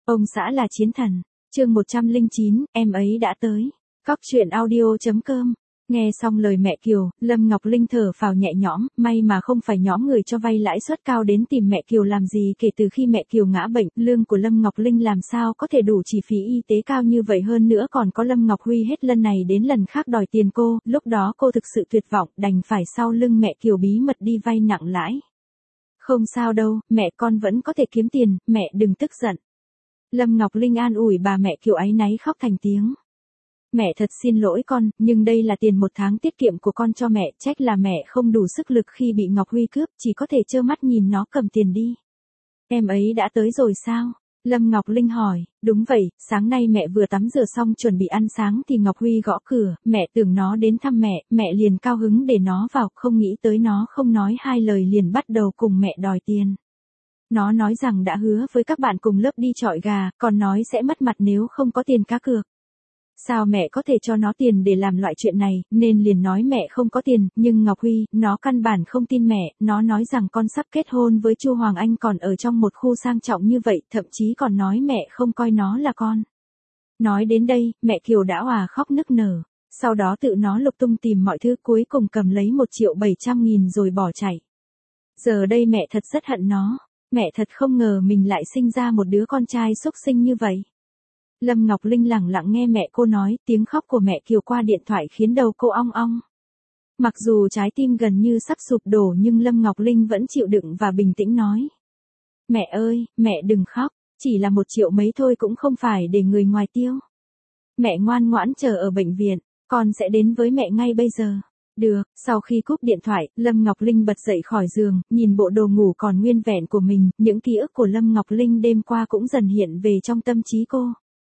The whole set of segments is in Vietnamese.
Ông xã là chiến thần. Chương 109, em ấy đã tới. Cóc truyện audio.com. Nghe xong lời mẹ Kiều, Lâm Ngọc Linh thở phào nhẹ nhõm, may mà không phải nhóm người cho vay lãi suất cao đến tìm mẹ Kiều làm gì. Kể từ khi mẹ Kiều ngã bệnh, lương của Lâm Ngọc Linh làm sao có thể đủ chi phí y tế cao như vậy, hơn nữa còn có Lâm Ngọc Huy hết lần này đến lần khác đòi tiền cô, lúc đó cô thực sự tuyệt vọng, đành phải sau lưng mẹ Kiều bí mật đi vay nặng lãi. Không sao đâu, mẹ con vẫn có thể kiếm tiền, mẹ đừng tức giận. Lâm Ngọc Linh an ủi bà mẹ Kiều áy náy khóc thành tiếng. Mẹ thật xin lỗi con, nhưng đây là tiền một tháng tiết kiệm của con cho mẹ, trách là mẹ không đủ sức lực khi bị Ngọc Huy cướp, chỉ có thể trơ mắt nhìn nó cầm tiền đi. Em ấy đã tới rồi sao? Lâm Ngọc Linh hỏi. Đúng vậy, sáng nay mẹ vừa tắm rửa xong chuẩn bị ăn sáng thì Ngọc Huy gõ cửa, mẹ tưởng nó đến thăm mẹ liền cao hứng để nó vào, không nghĩ tới nó không nói hai lời liền bắt đầu cùng mẹ đòi tiền. Nó nói rằng đã hứa với các bạn cùng lớp đi chọi gà, còn nói sẽ mất mặt nếu không có tiền cá cược. Sao mẹ có thể cho nó tiền để làm loại chuyện này, nên liền nói mẹ không có tiền, nhưng Ngọc Huy, nó căn bản không tin mẹ, nó nói rằng con sắp kết hôn với Chu Hoàng Anh còn ở trong một khu sang trọng như vậy, thậm chí còn nói mẹ không coi nó là con. Nói đến đây, mẹ Kiều đã òa khóc nức nở, sau đó tự nó lục tung tìm mọi thứ, cuối cùng cầm lấy 1.700.000 rồi bỏ chạy. Giờ đây mẹ thật rất hận nó, mẹ thật không ngờ mình lại sinh ra một đứa con trai xúc sinh như vậy. Lâm Ngọc Linh lẳng lặng nghe mẹ cô nói, tiếng khóc của mẹ Kiều qua điện thoại khiến đầu cô ong ong. Mặc dù trái tim gần như sắp sụp đổ nhưng Lâm Ngọc Linh vẫn chịu đựng và bình tĩnh nói. Mẹ ơi, mẹ đừng khóc, chỉ là 1 triệu mấy thôi cũng không phải để người ngoài tiêu. Mẹ ngoan ngoãn chờ ở bệnh viện, con sẽ đến với mẹ ngay bây giờ. Được, sau khi cúp điện thoại, Lâm Ngọc Linh bật dậy khỏi giường, nhìn bộ đồ ngủ còn nguyên vẹn của mình, những ký ức của Lâm Ngọc Linh đêm qua cũng dần hiện về trong tâm trí cô.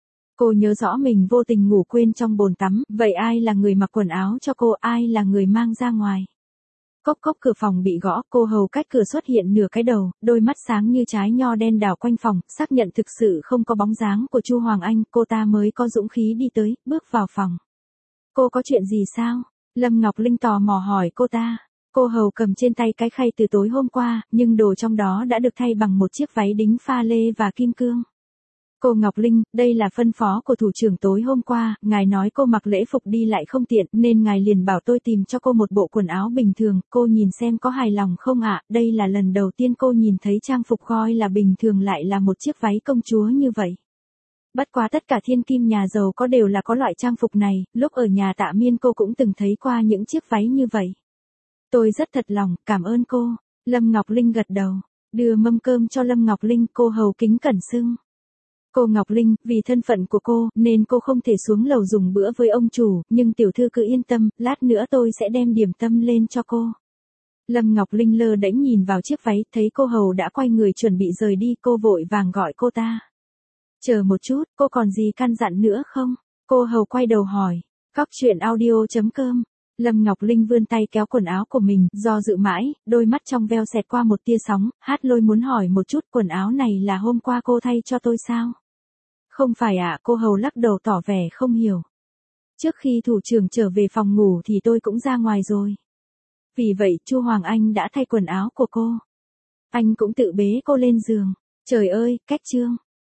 Cô nhớ rõ mình vô tình ngủ quên trong bồn tắm, vậy ai là người mặc quần áo cho cô, ai là người mang ra ngoài? Cốc cốc cửa phòng bị gõ, cô hầu cách cửa xuất hiện nửa cái đầu, đôi mắt sáng như trái nho đen đảo quanh phòng, xác nhận thực sự không có bóng dáng của Chu Hoàng Anh, cô ta mới có dũng khí đi tới, bước vào phòng. Cô có chuyện gì sao? Lâm Ngọc Linh tò mò hỏi cô ta. Cô hầu cầm trên tay cái khay từ tối hôm qua, nhưng đồ trong đó đã được thay bằng một chiếc váy đính pha lê và kim cương. Cô Ngọc Linh, đây là phân phó của thủ trưởng tối hôm qua, ngài nói cô mặc lễ phục đi lại không tiện, nên ngài liền bảo tôi tìm cho cô một bộ quần áo bình thường, cô nhìn xem có hài lòng không ạ? Đây là lần đầu tiên cô nhìn thấy trang phục coi là bình thường lại là một chiếc váy công chúa như vậy. Bất quá tất cả thiên kim nhà giàu có đều là có loại trang phục này, lúc ở nhà Tạ Miên cô cũng từng thấy qua những chiếc váy như vậy. Tôi rất thật lòng, cảm ơn cô. Lâm Ngọc Linh gật đầu, đưa mâm cơm cho Lâm Ngọc Linh, cô hầu kính cẩn xưng. Cô Ngọc Linh, vì thân phận của cô, nên cô không thể xuống lầu dùng bữa với ông chủ, nhưng tiểu thư cứ yên tâm, lát nữa tôi sẽ đem điểm tâm lên cho cô. Lâm Ngọc Linh lơ đễnh nhìn vào chiếc váy, thấy cô hầu đã quay người chuẩn bị rời đi, cô vội vàng gọi cô ta. Chờ một chút, cô còn gì căn dặn nữa không? Cô hầu quay đầu hỏi. Cóc truyện audio.com. Lâm Ngọc Linh vươn tay kéo quần áo của mình, do dự mãi, đôi mắt trong veo xẹt qua một tia sóng, hát lôi muốn hỏi một chút, quần áo này là hôm qua cô thay cho tôi sao? Không phải ạ, cô hầu lắc đầu tỏ vẻ không hiểu. Trước khi thủ trưởng trở về phòng ngủ thì tôi cũng ra ngoài rồi. Vì vậy, Chu Hoàng Anh đã thay quần áo của cô. Anh cũng tự bế cô lên giường. Trời ơi, cách chương.